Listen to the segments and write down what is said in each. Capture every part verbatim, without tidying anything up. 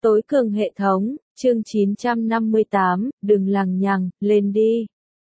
Tối cường hệ thống, chương chín trăm năm mươi tám, đừng lằng nhằng, lên đi.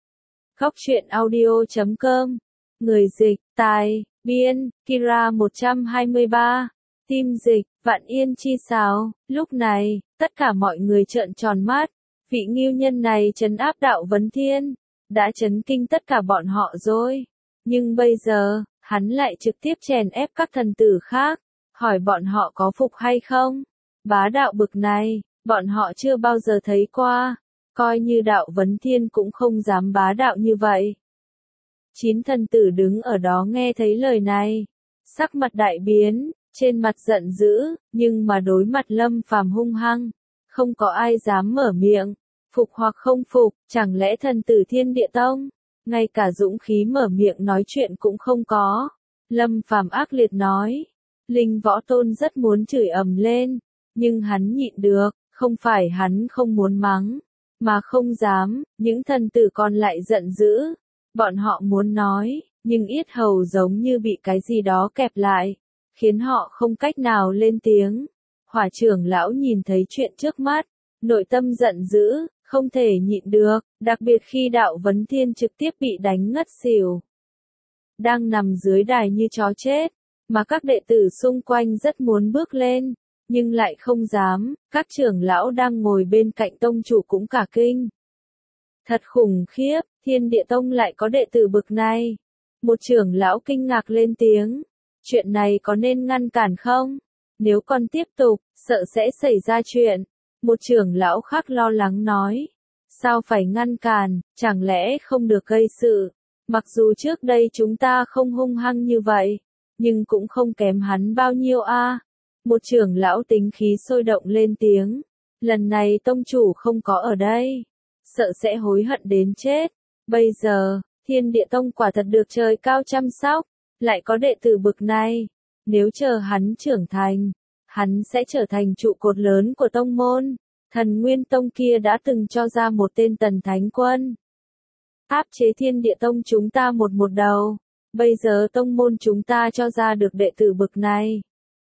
Góc truyện audio chấm com. Người dịch, tài, biên, Kira một trăm hai mươi ba. Team dịch, Vạn Yên Chi Sáo. Lúc này, tất cả mọi người trợn tròn mắt. Vị ngưu nhân này trấn áp đạo vấn thiên. Đã chấn kinh tất cả bọn họ rồi. Nhưng bây giờ, hắn lại trực tiếp chèn ép các thần tử khác. Hỏi bọn họ có phục hay không? Bá đạo bực này, bọn họ chưa bao giờ thấy qua. Coi như đạo vấn thiên cũng không dám bá đạo như vậy. Chín thần tử đứng ở đó nghe thấy lời này. Sắc mặt đại biến, trên mặt giận dữ, nhưng mà đối mặt Lâm Phàm hung hăng. Không có ai dám mở miệng. Phục hoặc không phục, chẳng lẽ thần tử Thiên Địa Tông? Ngay cả dũng khí mở miệng nói chuyện cũng không có. Lâm Phàm ác liệt nói. Linh Võ Tôn rất muốn chửi ầm lên. Nhưng hắn nhịn được, không phải hắn không muốn mắng, mà không dám, những thần tử còn lại giận dữ. Bọn họ muốn nói, nhưng yết hầu giống như bị cái gì đó kẹp lại, khiến họ không cách nào lên tiếng. Hỏa trưởng lão nhìn thấy chuyện trước mắt, nội tâm giận dữ, không thể nhịn được, đặc biệt khi đạo vấn thiên trực tiếp bị đánh ngất xỉu. Đang nằm dưới đài như chó chết, mà các đệ tử xung quanh rất muốn bước lên. Nhưng lại không dám, các trưởng lão đang ngồi bên cạnh tông chủ cũng cả kinh. Thật khủng khiếp, Thiên Địa Tông lại có đệ tử bực này. Một trưởng lão kinh ngạc lên tiếng. Chuyện này có nên ngăn cản không? Nếu còn tiếp tục, sợ sẽ xảy ra chuyện. Một trưởng lão khác lo lắng nói. Sao phải ngăn cản, chẳng lẽ không được gây sự? Mặc dù trước đây chúng ta không hung hăng như vậy, nhưng cũng không kém hắn bao nhiêu a. À. Một trưởng lão tính khí sôi động lên tiếng. Lần này tông chủ không có ở đây. Sợ sẽ hối hận đến chết. Bây giờ, Thiên Địa Tông quả thật được trời cao chăm sóc. Lại có đệ tử bực này. Nếu chờ hắn trưởng thành, hắn sẽ trở thành trụ cột lớn của tông môn. Thần Nguyên Tông kia đã từng cho ra một tên Tần Thánh Quân. Áp chế Thiên Địa Tông chúng ta một một đầu. Bây giờ tông môn chúng ta cho ra được đệ tử bực này.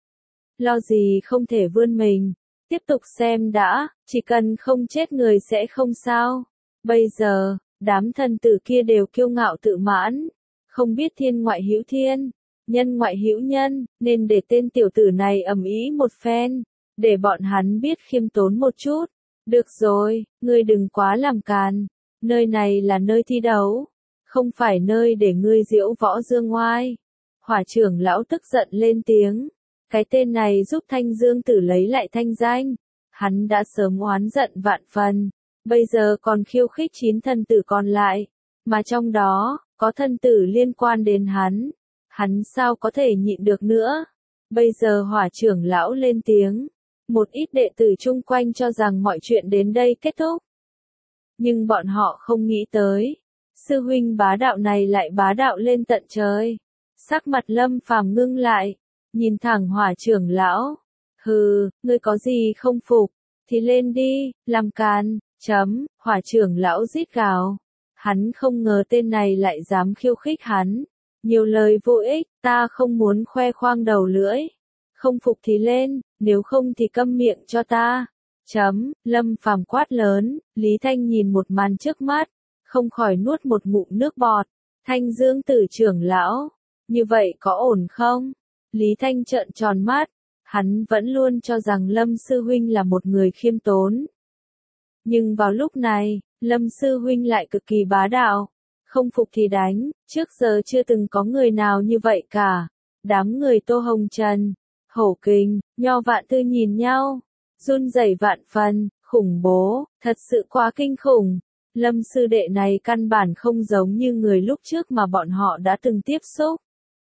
Lo gì không thể vươn mình, tiếp tục xem đã, chỉ cần không chết người sẽ không sao. Bây giờ, đám thần tử kia đều kiêu ngạo tự mãn, không biết thiên ngoại hữu thiên, nhân ngoại hữu nhân, nên để tên tiểu tử này ầm ĩ một phen, để bọn hắn biết khiêm tốn một chút. Được rồi, ngươi đừng quá làm càn, nơi này là nơi thi đấu, không phải nơi để ngươi diễu võ dương ngoai. Hỏa trưởng lão tức giận lên tiếng. Cái tên này giúp Thanh Dương Tử lấy lại thanh danh. Hắn đã sớm oán giận vạn phần. Bây giờ còn khiêu khích chín thần tử còn lại. Mà trong đó, có thần tử liên quan đến hắn. Hắn sao có thể nhịn được nữa. Bây giờ hỏa trưởng lão lên tiếng. Một ít đệ tử chung quanh cho rằng mọi chuyện đến đây kết thúc. Nhưng bọn họ không nghĩ tới. Sư huynh bá đạo này lại bá đạo lên tận trời. Sắc mặt Lâm Phàm ngưng lại. Nhìn thẳng hỏa trưởng lão. Hừ, ngươi có gì không phục, thì lên đi, làm càn, chấm, hỏa trưởng lão rít gào. Hắn không ngờ tên này lại dám khiêu khích hắn. Nhiều lời vô ích, ta không muốn khoe khoang đầu lưỡi. Không phục thì lên, nếu không thì câm miệng cho ta. Chấm, Lâm Phàm quát lớn, Lý Thanh nhìn một màn trước mắt, không khỏi nuốt một ngụm nước bọt. Thanh Dương Tử trưởng lão, như vậy có ổn không? Lý Thanh trợn tròn mắt, hắn vẫn luôn cho rằng Lâm Sư Huynh là một người khiêm tốn. Nhưng vào lúc này, Lâm Sư Huynh lại cực kỳ bá đạo, không phục thì đánh, trước giờ chưa từng có người nào như vậy cả. Đám người Tô Hồng Trần, Hổ Kình, Nho Vạn Tư nhìn nhau, run rẩy vạn phần, khủng bố, thật sự quá kinh khủng. Lâm Sư Đệ này căn bản không giống như người lúc trước mà bọn họ đã từng tiếp xúc.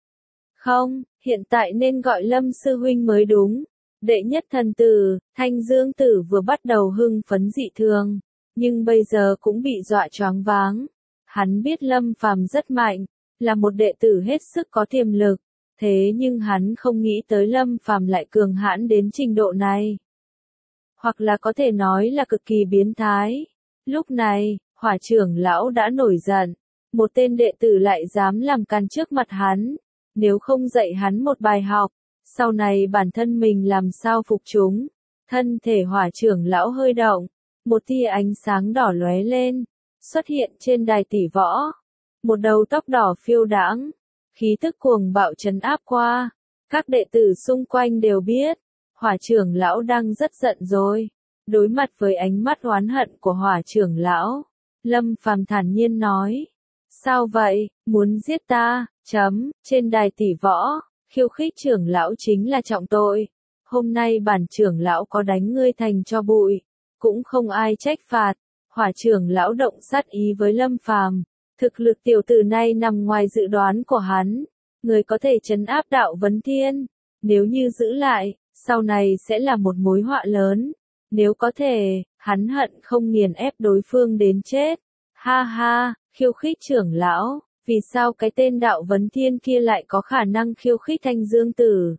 Không, hiện tại nên gọi Lâm Sư Huynh mới đúng. Đệ nhất thần tử, Thanh Dương Tử vừa bắt đầu hưng phấn dị thường, nhưng bây giờ cũng bị dọa choáng váng. Hắn biết Lâm Phàm rất mạnh, là một đệ tử hết sức có tiềm lực, thế nhưng hắn không nghĩ tới Lâm Phàm lại cường hãn đến trình độ này. Hoặc là có thể nói là cực kỳ biến thái. Lúc này, hỏa trưởng lão đã nổi giận, một tên đệ tử lại dám làm càn trước mặt hắn. Nếu không dạy hắn một bài học, sau này bản thân mình làm sao phục chúng. Thân thể hỏa trưởng lão hơi động, một tia ánh sáng đỏ lóe lên, xuất hiện trên đài tỷ võ. Một đầu tóc đỏ phiêu đãng, khí tức cuồng bạo trấn áp qua. Các đệ tử xung quanh đều biết, hỏa trưởng lão đang rất giận rồi. Đối mặt với ánh mắt oán hận của hỏa trưởng lão, Lâm Phàm thản nhiên nói. Sao vậy, muốn giết ta, chấm, trên đài tỷ võ, khiêu khích trưởng lão chính là trọng tội. Hôm nay bản trưởng lão có đánh ngươi thành cho bụi, cũng không ai trách phạt. Hỏa trưởng lão động sát ý với Lâm Phàm, thực lực tiểu tử này nằm ngoài dự đoán của hắn. Người có thể trấn áp Đạo Vấn Thiên, nếu như giữ lại, sau này sẽ là một mối họa lớn. Nếu có thể, hắn hận không nghiền ép đối phương đến chết. Ha ha, khiêu khích trưởng lão, vì sao cái tên Đạo Vấn Thiên kia lại có khả năng khiêu khích Thanh Dương Tử?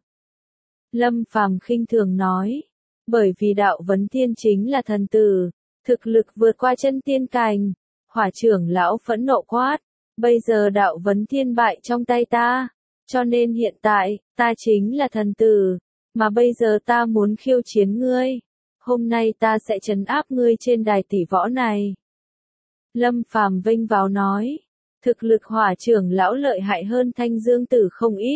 Lâm Phàm khinh thường nói, bởi vì Đạo Vấn Thiên chính là thần tử, thực lực vượt qua chân tiên cảnh. Hỏa trưởng lão phẫn nộ quát, bây giờ Đạo Vấn Thiên bại trong tay ta, cho nên hiện tại, ta chính là thần tử, mà bây giờ ta muốn khiêu chiến ngươi. Hôm nay ta sẽ trấn áp ngươi trên đài tỷ võ này. Lâm Phàm vênh váo nói, thực lực hỏa trưởng lão lợi hại hơn Thanh Dương Tử không ít.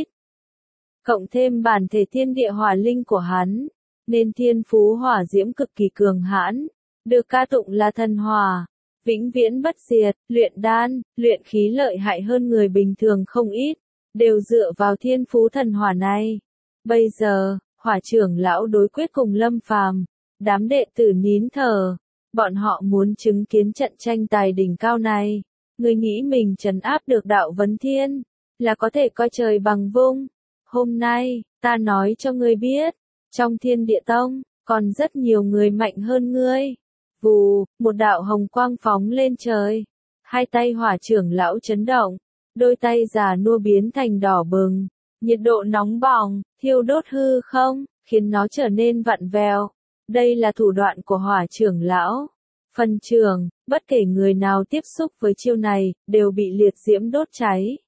Cộng thêm bản thể thiên địa hỏa linh của hắn, nên thiên phú hỏa diễm cực kỳ cường hãn, được ca tụng là thần hỏa, vĩnh viễn bất diệt, luyện đan, luyện khí lợi hại hơn người bình thường không ít, đều dựa vào thiên phú thần hỏa này. Bây giờ, hỏa trưởng lão đối quyết cùng Lâm Phàm, đám đệ tử nín thở, bọn họ muốn chứng kiến trận tranh tài đỉnh cao này. Người nghĩ mình trấn áp được Đạo Vấn Thiên, là có thể coi trời bằng vung. Hôm nay, ta nói cho ngươi biết, trong Thiên Địa Tông, còn rất nhiều người mạnh hơn ngươi. Vù, một đạo hồng quang phóng lên trời. Hai tay hỏa trưởng lão chấn động, đôi tay già nua biến thành đỏ bừng. Nhiệt độ nóng bỏng, thiêu đốt hư không, khiến nó trở nên vặn vẹo. Đây là thủ đoạn của hỏa trưởng lão. Phần trường, bất kể người nào tiếp xúc với chiêu này, đều bị liệt diễm đốt cháy.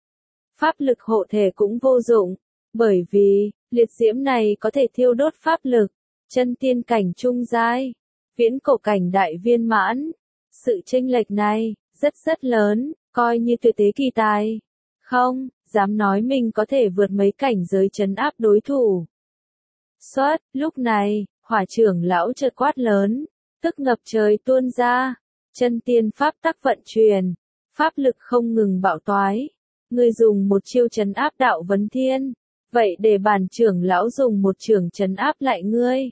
Pháp lực hộ thể cũng vô dụng, bởi vì, liệt diễm này có thể thiêu đốt pháp lực, chân tiên cảnh trung giai, viễn cổ cảnh đại viên mãn. Sự chênh lệch này, rất rất lớn, coi như tuyệt thế kỳ tài. Không, dám nói mình có thể vượt mấy cảnh giới trấn áp đối thủ. Xuất, lúc này, hỏa trưởng lão chợt quát lớn, tức ngập trời tuôn ra, chân tiên pháp tắc vận chuyển, pháp lực không ngừng bạo toái. Ngươi dùng một chiêu trấn áp Đạo Vấn Thiên, vậy để bản trưởng lão dùng một trường trấn áp lại ngươi.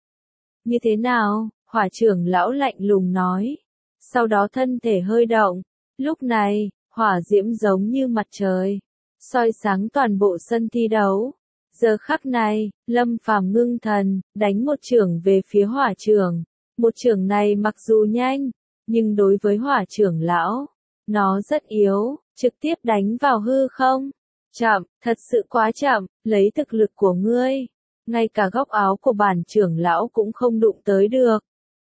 Như thế nào? Hỏa trưởng lão lạnh lùng nói. Sau đó thân thể hơi động, lúc này, hỏa diễm giống như mặt trời, soi sáng toàn bộ sân thi đấu. Giờ khắc này, Lâm Phàm ngưng thần, đánh một chưởng về phía hỏa trưởng. Một chưởng này mặc dù nhanh, nhưng đối với hỏa trưởng lão, nó rất yếu, trực tiếp đánh vào hư không. Chậm, thật sự quá chậm, lấy thực lực của ngươi, ngay cả góc áo của bản trưởng lão cũng không đụng tới được.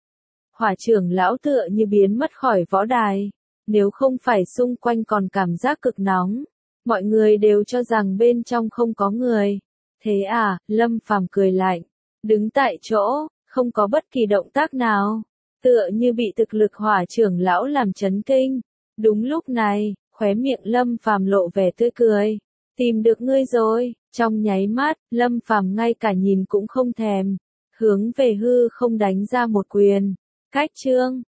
Hỏa trưởng lão tựa như biến mất khỏi võ đài, nếu không phải xung quanh còn cảm giác cực nóng, mọi người đều cho rằng bên trong không có người. Thế à, Lâm Phàm cười lạnh, đứng tại chỗ, không có bất kỳ động tác nào, tựa như bị thực lực hỏa trưởng lão làm chấn kinh. Đúng lúc này, khóe miệng Lâm Phàm lộ vẻ tươi cười, tìm được ngươi rồi. Trong nháy mắt, Lâm Phàm ngay cả nhìn cũng không thèm, hướng về hư không đánh ra một quyền. Cách chương